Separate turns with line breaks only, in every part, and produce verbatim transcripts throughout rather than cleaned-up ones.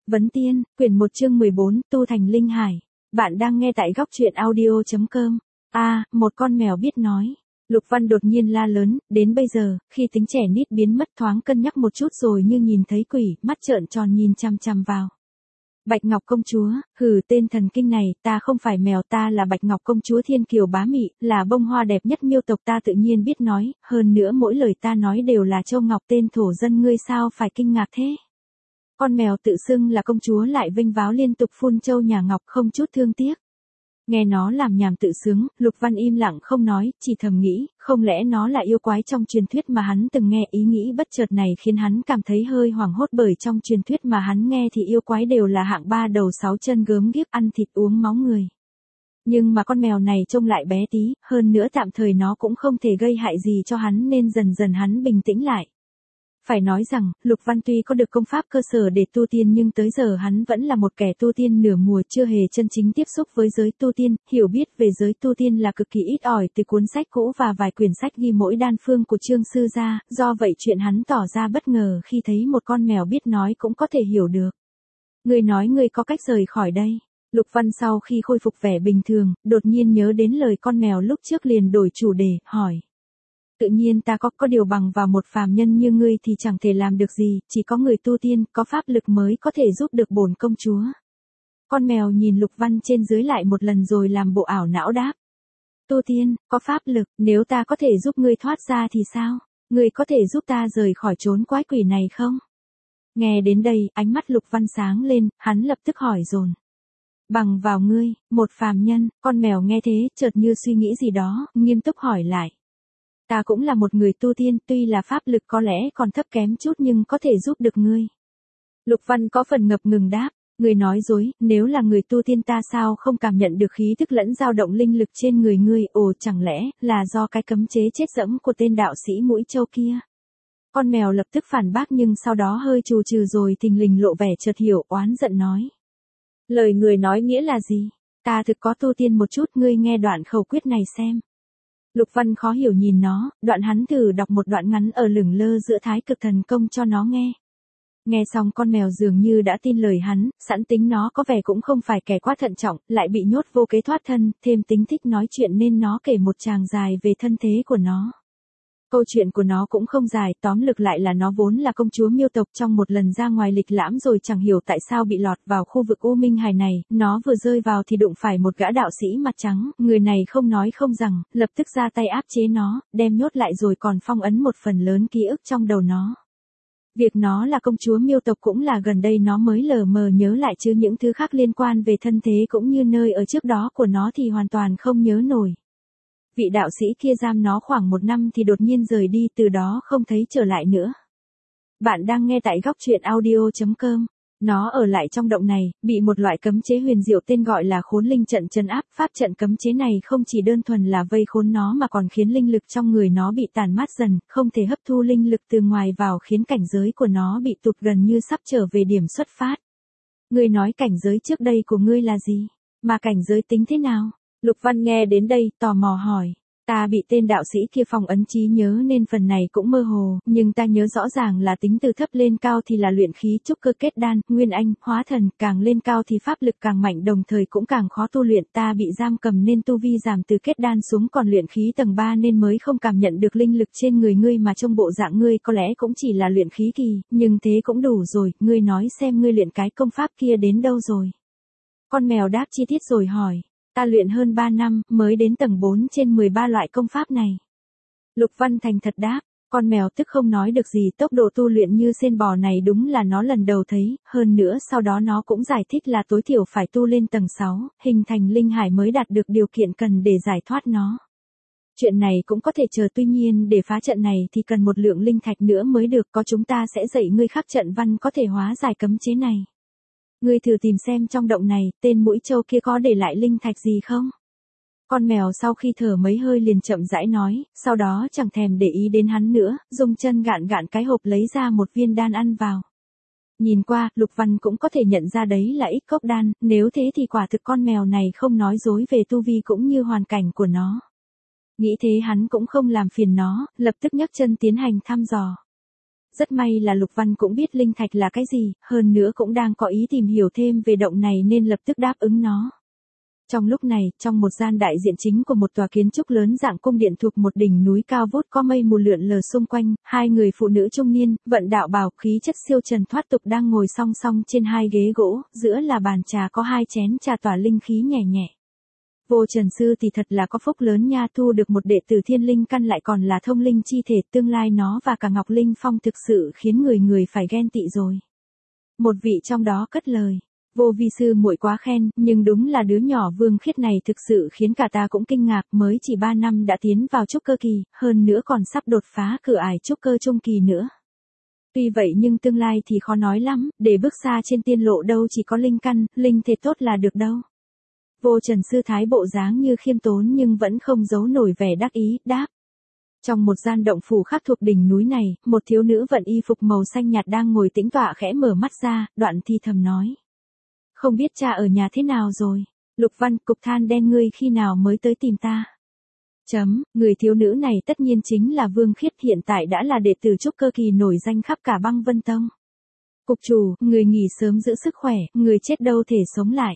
Vấn Tiên, quyển một chương mười bốn, tu thành linh hải. Bạn đang nghe tại góc truyện audio chấm com. A, à, một con mèo biết nói. Lục Văn đột nhiên la lớn, đến bây giờ, khi tính trẻ nít biến mất thoáng cân nhắc một chút rồi như nhìn thấy quỷ, mắt trợn tròn nhìn chằm chằm vào. Bạch Ngọc công chúa, hừ tên thần kinh này, ta không phải mèo, ta là Bạch Ngọc công chúa thiên kiều bá mị, là bông hoa đẹp nhất miêu tộc, ta tự nhiên biết nói, hơn nữa mỗi lời ta nói đều là châu ngọc tên thổ dân, ngươi sao phải kinh ngạc thế? Con mèo tự xưng là công chúa lại vênh váo liên tục phun châu nhà ngọc không chút thương tiếc. Nghe nó làm nhảm tự sướng, Lục Văn im lặng không nói, chỉ thầm nghĩ, không lẽ nó là yêu quái trong truyền thuyết mà hắn từng nghe. Ý nghĩ bất chợt này khiến hắn cảm thấy hơi hoảng hốt, bởi trong truyền thuyết mà hắn nghe thì yêu quái đều là hạng ba đầu sáu chân gớm ghiếc ăn thịt uống máu người. Nhưng mà con mèo này trông lại bé tí, hơn nữa tạm thời nó cũng không thể gây hại gì cho hắn nên dần dần hắn bình tĩnh lại. Phải nói rằng, Lục Văn tuy có được công pháp cơ sở để tu tiên nhưng tới giờ hắn vẫn là một kẻ tu tiên nửa mùa, chưa hề chân chính tiếp xúc với giới tu tiên, hiểu biết về giới tu tiên là cực kỳ ít ỏi từ cuốn sách cũ và vài quyển sách ghi mỗi đan phương của Trương Sư gia, do vậy chuyện hắn tỏ ra bất ngờ khi thấy một con mèo biết nói cũng có thể hiểu được. Người nói người có cách rời khỏi đây. Lục Văn sau khi khôi phục vẻ bình thường, đột nhiên nhớ đến lời con mèo lúc trước liền đổi chủ đề, hỏi. Tự nhiên ta có, có điều bằng vào một phàm nhân như ngươi thì chẳng thể làm được gì, chỉ có người tu tiên, có pháp lực mới có thể giúp được bổn công chúa. Con mèo nhìn Lục Văn trên dưới lại một lần rồi làm bộ ảo não đáp. Tu tiên, có pháp lực, nếu ta có thể giúp ngươi thoát ra thì sao? Ngươi có thể giúp ta rời khỏi chốn quái quỷ này không? Nghe đến đây, ánh mắt Lục Văn sáng lên, hắn lập tức hỏi dồn. Bằng vào ngươi, một phàm nhân, con mèo nghe thế, chợt như suy nghĩ gì đó, nghiêm túc hỏi lại. Ta cũng là một người tu tiên, tuy là pháp lực có lẽ còn thấp kém chút nhưng có thể giúp được ngươi. Lục Văn có phần ngập ngừng đáp, ngươi nói dối, nếu là người tu tiên ta sao không cảm nhận được khí thức lẫn dao động linh lực trên người ngươi, ồ chẳng lẽ là do cái cấm chế chết dẫm của tên đạo sĩ mũi châu kia. Con mèo lập tức phản bác nhưng sau đó hơi trù trừ rồi thình lình lộ vẻ chợt hiểu, oán giận nói. Lời người nói nghĩa là gì? Ta thực có tu tiên một chút, ngươi nghe đoạn khẩu quyết này xem. Lục Văn khó hiểu nhìn nó, đoạn hắn thử đọc một đoạn ngắn ở lửng lơ giữa thái cực thần công cho nó nghe. Nghe xong con mèo dường như đã tin lời hắn, sẵn tính nó có vẻ cũng không phải kẻ quá thận trọng, lại bị nhốt vô kế thoát thân, thêm tính thích nói chuyện nên nó kể một tràng dài về thân thế của nó. Câu chuyện của nó cũng không dài, tóm lược lại là nó vốn là công chúa miêu tộc, trong một lần ra ngoài lịch lãm rồi chẳng hiểu tại sao bị lọt vào khu vực U Minh Hải này, nó vừa rơi vào thì đụng phải một gã đạo sĩ mặt trắng, người này không nói không rằng, lập tức ra tay áp chế nó, đem nhốt lại rồi còn phong ấn một phần lớn ký ức trong đầu nó. Việc nó là công chúa miêu tộc cũng là gần đây nó mới lờ mờ nhớ lại, chứ những thứ khác liên quan về thân thế cũng như nơi ở trước đó của nó thì hoàn toàn không nhớ nổi. Vị đạo sĩ kia giam nó khoảng một năm thì đột nhiên rời đi, từ đó không thấy trở lại nữa. Bạn đang nghe tại góc truyện audio chấm com. Nó ở lại trong động này, bị một loại cấm chế huyền diệu tên gọi là khốn linh trận trấn áp. Pháp trận cấm chế này không chỉ đơn thuần là vây khốn nó mà còn khiến linh lực trong người nó bị tàn mát dần, không thể hấp thu linh lực từ ngoài vào, khiến cảnh giới của nó bị tụt gần như sắp trở về điểm xuất phát. Ngươi nói cảnh giới trước đây của ngươi là gì? Mà cảnh giới tính thế nào? Lục Văn nghe đến đây, tò mò hỏi. Ta bị tên đạo sĩ kia phong ấn trí nhớ nên phần này cũng mơ hồ, nhưng ta nhớ rõ ràng là tính từ thấp lên cao thì là luyện khí trúc cơ kết đan, nguyên anh, hóa thần, càng lên cao thì pháp lực càng mạnh, đồng thời cũng càng khó tu luyện. Ta bị giam cầm nên tu vi giảm từ kết đan xuống còn luyện khí tầng ba nên mới không cảm nhận được linh lực trên người ngươi, mà trong bộ dạng ngươi có lẽ cũng chỉ là luyện khí kỳ, nhưng thế cũng đủ rồi. Ngươi nói xem ngươi luyện cái công pháp kia đến đâu rồi? Con mèo đáp chi tiết rồi hỏi. Ta luyện hơn ba năm, mới đến tầng bốn trên mười ba loại công pháp này. Lục Văn thành thật đáp, con mèo tức không nói được gì, tốc độ tu luyện như sên bò này đúng là nó lần đầu thấy, hơn nữa sau đó nó cũng giải thích là tối thiểu phải tu lên tầng sáu, hình thành linh hải mới đạt được điều kiện cần để giải thoát nó. Chuyện này cũng có thể chờ, tuy nhiên để phá trận này thì cần một lượng linh thạch nữa mới được, có chúng ta sẽ dạy ngươi khắc trận văn có thể hóa giải cấm chế này. Ngươi thử tìm xem trong động này, tên mũi châu kia có để lại linh thạch gì không? Con mèo sau khi thở mấy hơi liền chậm rãi nói, sau đó chẳng thèm để ý đến hắn nữa, dùng chân gạn gạn cái hộp lấy ra một viên đan ăn vào. Nhìn qua, Lục Văn cũng có thể nhận ra đấy là ích cốc đan, nếu thế thì quả thực con mèo này không nói dối về tu vi cũng như hoàn cảnh của nó. Nghĩ thế hắn cũng không làm phiền nó, lập tức nhấc chân tiến hành thăm dò. Rất may là Lục Văn cũng biết linh thạch là cái gì, hơn nữa cũng đang có ý tìm hiểu thêm về động này nên lập tức đáp ứng nó. Trong lúc này, trong một gian đại diện chính của một tòa kiến trúc lớn dạng cung điện thuộc một đỉnh núi cao vút có mây mù lượn lờ xung quanh, hai người phụ nữ trung niên, vận đạo bào, khí chất siêu trần thoát tục đang ngồi song song trên hai ghế gỗ, giữa là bàn trà có hai chén trà tỏa linh khí nhẹ nhẹ. Vô Trần Sư thì thật là có phúc lớn nha, thu được một đệ tử thiên linh căn lại còn là thông linh chi thể, tương lai nó và cả Ngọc Linh Phong thực sự khiến người người phải ghen tị rồi. Một vị trong đó cất lời. Vô Vi sư muội quá khen, nhưng đúng là đứa nhỏ Vương Khiết này thực sự khiến cả ta cũng kinh ngạc, mới chỉ ba năm đã tiến vào trúc cơ kỳ, hơn nữa còn sắp đột phá cửa ải trúc cơ trung kỳ nữa. Tuy vậy nhưng tương lai thì khó nói lắm, để bước xa trên tiên lộ đâu chỉ có linh căn, linh thể tốt là được đâu. Vô Trần Sư thái bộ dáng như khiêm tốn nhưng vẫn không giấu nổi vẻ đắc ý, đáp. Trong một gian động phủ khác thuộc đỉnh núi này, một thiếu nữ vận y phục màu xanh nhạt đang ngồi tĩnh tọa khẽ mở mắt ra, đoạn thì thầm nói. Không biết cha ở nhà thế nào rồi? Lục Văn, cục than đen ngươi khi nào mới tới tìm ta? Chấm, người thiếu nữ này tất nhiên chính là Vương Khiết, hiện tại đã là đệ tử trúc cơ kỳ nổi danh khắp cả băng Vân Tông. Cục chủ, người nghỉ sớm giữ sức khỏe, người chết đâu thể sống lại.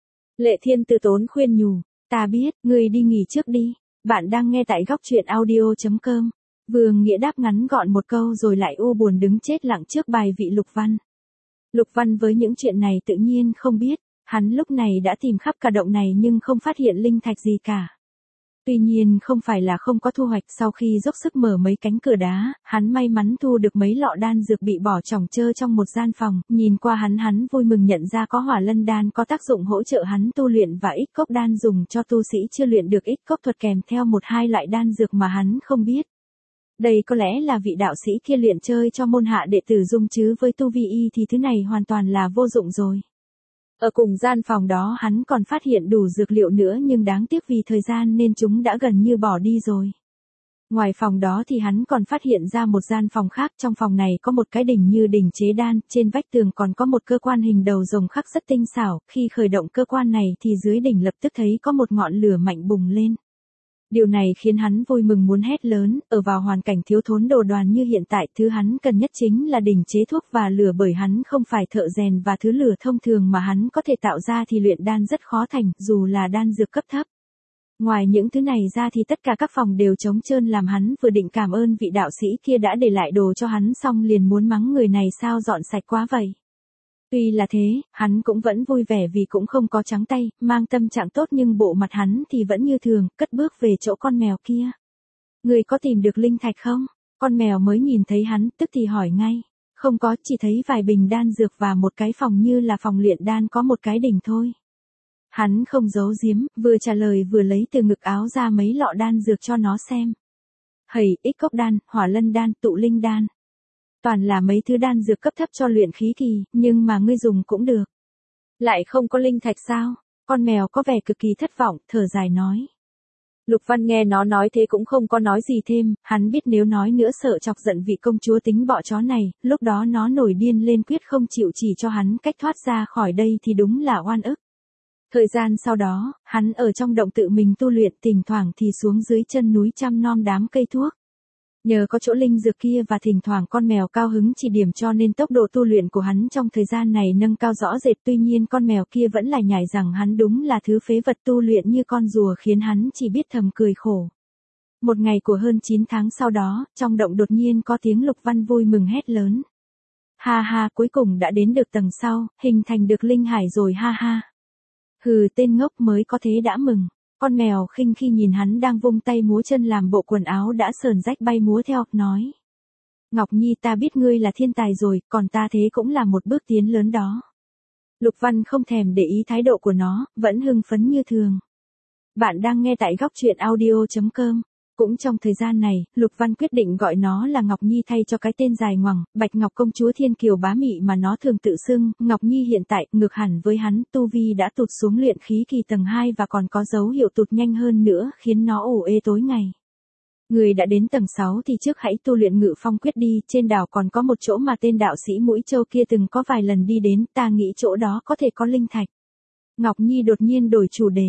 Lệ Thiên từ tốn khuyên nhủ, ta biết, người đi nghỉ trước đi. Bạn đang nghe tại góc truyện audio chấm com. Vương Nghĩa đáp ngắn gọn một câu rồi lại u buồn đứng chết lặng trước bài vị Lục Văn. Lục Văn với những chuyện này tự nhiên không biết, hắn lúc này đã tìm khắp cả động này nhưng không phát hiện linh thạch gì cả. Tuy nhiên không phải là không có thu hoạch, sau khi dốc sức mở mấy cánh cửa đá, hắn may mắn thu được mấy lọ đan dược bị bỏ trỏng trơ trong một gian phòng, nhìn qua hắn hắn vui mừng nhận ra có hỏa lân đan có tác dụng hỗ trợ hắn tu luyện và ích cốc đan dùng cho tu sĩ chưa luyện được ích cốc thuật kèm theo một hai loại đan dược mà hắn không biết. Đây có lẽ là vị đạo sĩ kia luyện chơi cho môn hạ đệ tử dùng chứ với tu vi y thì thứ này hoàn toàn là vô dụng rồi. Ở cùng gian phòng đó hắn còn phát hiện đủ dược liệu nữa nhưng đáng tiếc vì thời gian nên chúng đã gần như bỏ đi rồi. Ngoài phòng đó thì hắn còn phát hiện ra một gian phòng khác, trong phòng này có một cái đỉnh như đỉnh chế đan, trên vách tường còn có một cơ quan hình đầu rồng khắc rất tinh xảo, khi khởi động cơ quan này thì dưới đỉnh lập tức thấy có một ngọn lửa mạnh bùng lên. Điều này khiến hắn vui mừng muốn hét lớn, ở vào hoàn cảnh thiếu thốn đồ đoàn như hiện tại, thứ hắn cần nhất chính là đỉnh chế thuốc và lửa, bởi hắn không phải thợ rèn và thứ lửa thông thường mà hắn có thể tạo ra thì luyện đan rất khó thành, dù là đan dược cấp thấp. Ngoài những thứ này ra thì tất cả các phòng đều trống trơn, làm hắn vừa định cảm ơn vị đạo sĩ kia đã để lại đồ cho hắn xong liền muốn mắng người này sao dọn sạch quá vậy. Tuy là thế, hắn cũng vẫn vui vẻ vì cũng không có trắng tay, mang tâm trạng tốt nhưng bộ mặt hắn thì vẫn như thường, cất bước về chỗ con mèo kia. Người có tìm được linh thạch không? Con mèo mới nhìn thấy hắn, tức thì hỏi ngay. Không có, chỉ thấy vài bình đan dược và một cái phòng như là phòng luyện đan có một cái đỉnh thôi. Hắn không giấu giếm, vừa trả lời vừa lấy từ ngực áo ra mấy lọ đan dược cho nó xem. Hầy, ích cốc đan, hỏa lân đan, tụ linh đan. Toàn là mấy thứ đan dược cấp thấp cho luyện khí kỳ, nhưng mà ngươi dùng cũng được. Lại không có linh thạch sao? Con mèo có vẻ cực kỳ thất vọng, thở dài nói. Lục Văn nghe nó nói thế cũng không có nói gì thêm, hắn biết nếu nói nữa sợ chọc giận vị công chúa tính bọ chó này, lúc đó nó nổi điên lên quyết không chịu chỉ cho hắn cách thoát ra khỏi đây thì đúng là oan ức. Thời gian sau đó, hắn ở trong động tự mình tu luyện, thỉnh thoảng thì xuống dưới chân núi chăm nom đám cây thuốc. Nhờ có chỗ linh dược kia và thỉnh thoảng con mèo cao hứng chỉ điểm cho nên tốc độ tu luyện của hắn trong thời gian này nâng cao rõ rệt, tuy nhiên con mèo kia vẫn lại nhảy rằng hắn đúng là thứ phế vật tu luyện như con rùa khiến hắn chỉ biết thầm cười khổ. Một ngày của hơn chín tháng sau đó, trong động đột nhiên có tiếng Lục Văn vui mừng hét lớn. Ha ha, cuối cùng đã đến được tầng sau, hình thành được linh hải rồi ha ha. Hừ, tên ngốc mới có thế đã mừng. Con mèo khinh khi nhìn hắn đang vung tay múa chân làm bộ quần áo đã sờn rách bay múa theo, nói. Ngọc Nhi, ta biết ngươi là thiên tài rồi, còn ta thế cũng là một bước tiến lớn đó. Lục Văn không thèm để ý thái độ của nó, vẫn hưng phấn như thường. Bạn đang nghe tại góc truyện audio chấm com. Cũng trong thời gian này, Lục Văn quyết định gọi nó là Ngọc Nhi thay cho cái tên dài ngoằng, Bạch Ngọc công chúa thiên kiều bá mị mà nó thường tự xưng. Ngọc Nhi hiện tại, ngược hẳn với hắn, tu vi đã tụt xuống luyện khí kỳ tầng hai và còn có dấu hiệu tụt nhanh hơn nữa, khiến nó ủ ê tối ngày. Người đã đến tầng sáu thì trước hãy tu luyện Ngự Phong quyết đi, trên đảo còn có một chỗ mà tên đạo sĩ Mũi Châu kia từng có vài lần đi đến, ta nghĩ chỗ đó có thể có linh thạch. Ngọc Nhi đột nhiên đổi chủ đề.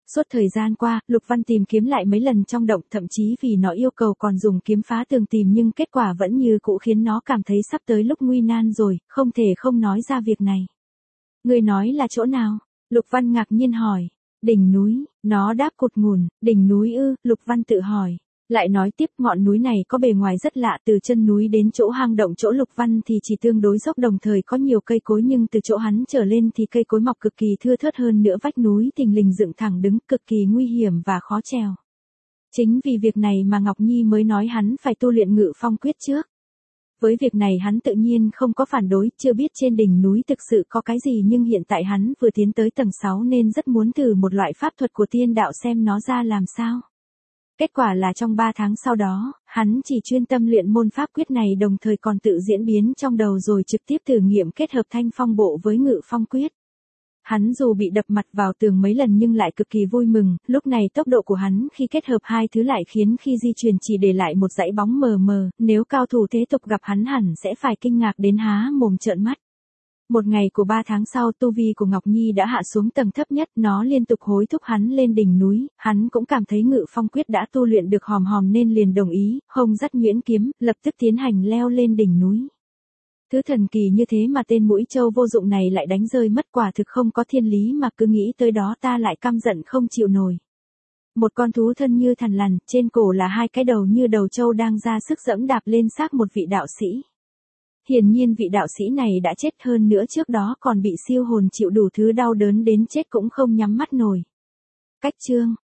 Suốt thời gian qua, Lục Văn tìm kiếm lại mấy lần trong động, thậm chí vì nó yêu cầu còn dùng kiếm phá tường tìm, nhưng kết quả vẫn như cũ khiến nó cảm thấy sắp tới lúc nguy nan rồi, không thể không nói ra việc này. Người nói là chỗ nào? Lục Văn ngạc nhiên hỏi. Đỉnh núi, nó đáp cụt ngùn. Đỉnh núi ư? Lục Văn tự hỏi. Lại nói tiếp, ngọn núi này có bề ngoài rất lạ, từ chân núi đến chỗ hang động chỗ Lục Văn thì chỉ tương đối dốc, đồng thời có nhiều cây cối, nhưng từ chỗ hắn trở lên thì cây cối mọc cực kỳ thưa thớt, hơn nữa vách núi thình lình dựng thẳng đứng, cực kỳ nguy hiểm và khó trèo. Chính vì việc này mà Ngọc Nhi mới nói hắn phải tu luyện Ngự Phong Quyết trước. Với việc này hắn tự nhiên không có phản đối, chưa biết trên đỉnh núi thực sự có cái gì, nhưng hiện tại hắn vừa tiến tới tầng sáu nên rất muốn thử một loại pháp thuật của tiên đạo xem nó ra làm sao. Kết quả là trong ba tháng sau đó, hắn chỉ chuyên tâm luyện môn pháp quyết này, đồng thời còn tự diễn biến trong đầu rồi trực tiếp thử nghiệm kết hợp Thanh Phong Bộ với Ngự Phong Quyết. Hắn dù bị đập mặt vào tường mấy lần nhưng lại cực kỳ vui mừng, lúc này tốc độ của hắn khi kết hợp hai thứ lại khiến khi di chuyển chỉ để lại một dãy bóng mờ mờ, nếu cao thủ thế tục gặp hắn hẳn sẽ phải kinh ngạc đến há mồm trợn mắt. Một ngày của ba tháng sau, tu vi của Ngọc Nhi đã hạ xuống tầng thấp nhất, nó liên tục hối thúc hắn lên đỉnh núi, hắn cũng cảm thấy Ngự Phong Quyết đã tu luyện được hòm hòm nên liền đồng ý, hông dắt nhuyễn kiếm, lập tức tiến hành leo lên đỉnh núi. Thứ thần kỳ như thế mà tên mũi trâu vô dụng này lại đánh rơi mất, quả thực không có thiên lý, mà cứ nghĩ tới đó ta lại căm giận không chịu nổi. Một con thú thân như thằn lằn, trên cổ là hai cái đầu như đầu trâu đang ra sức dẫm đạp lên xác một vị đạo sĩ. Hiển nhiên vị đạo sĩ này đã chết, hơn nữa trước đó còn bị siêu hồn chịu đủ thứ đau đớn đến chết cũng không nhắm mắt nổi. Cách chương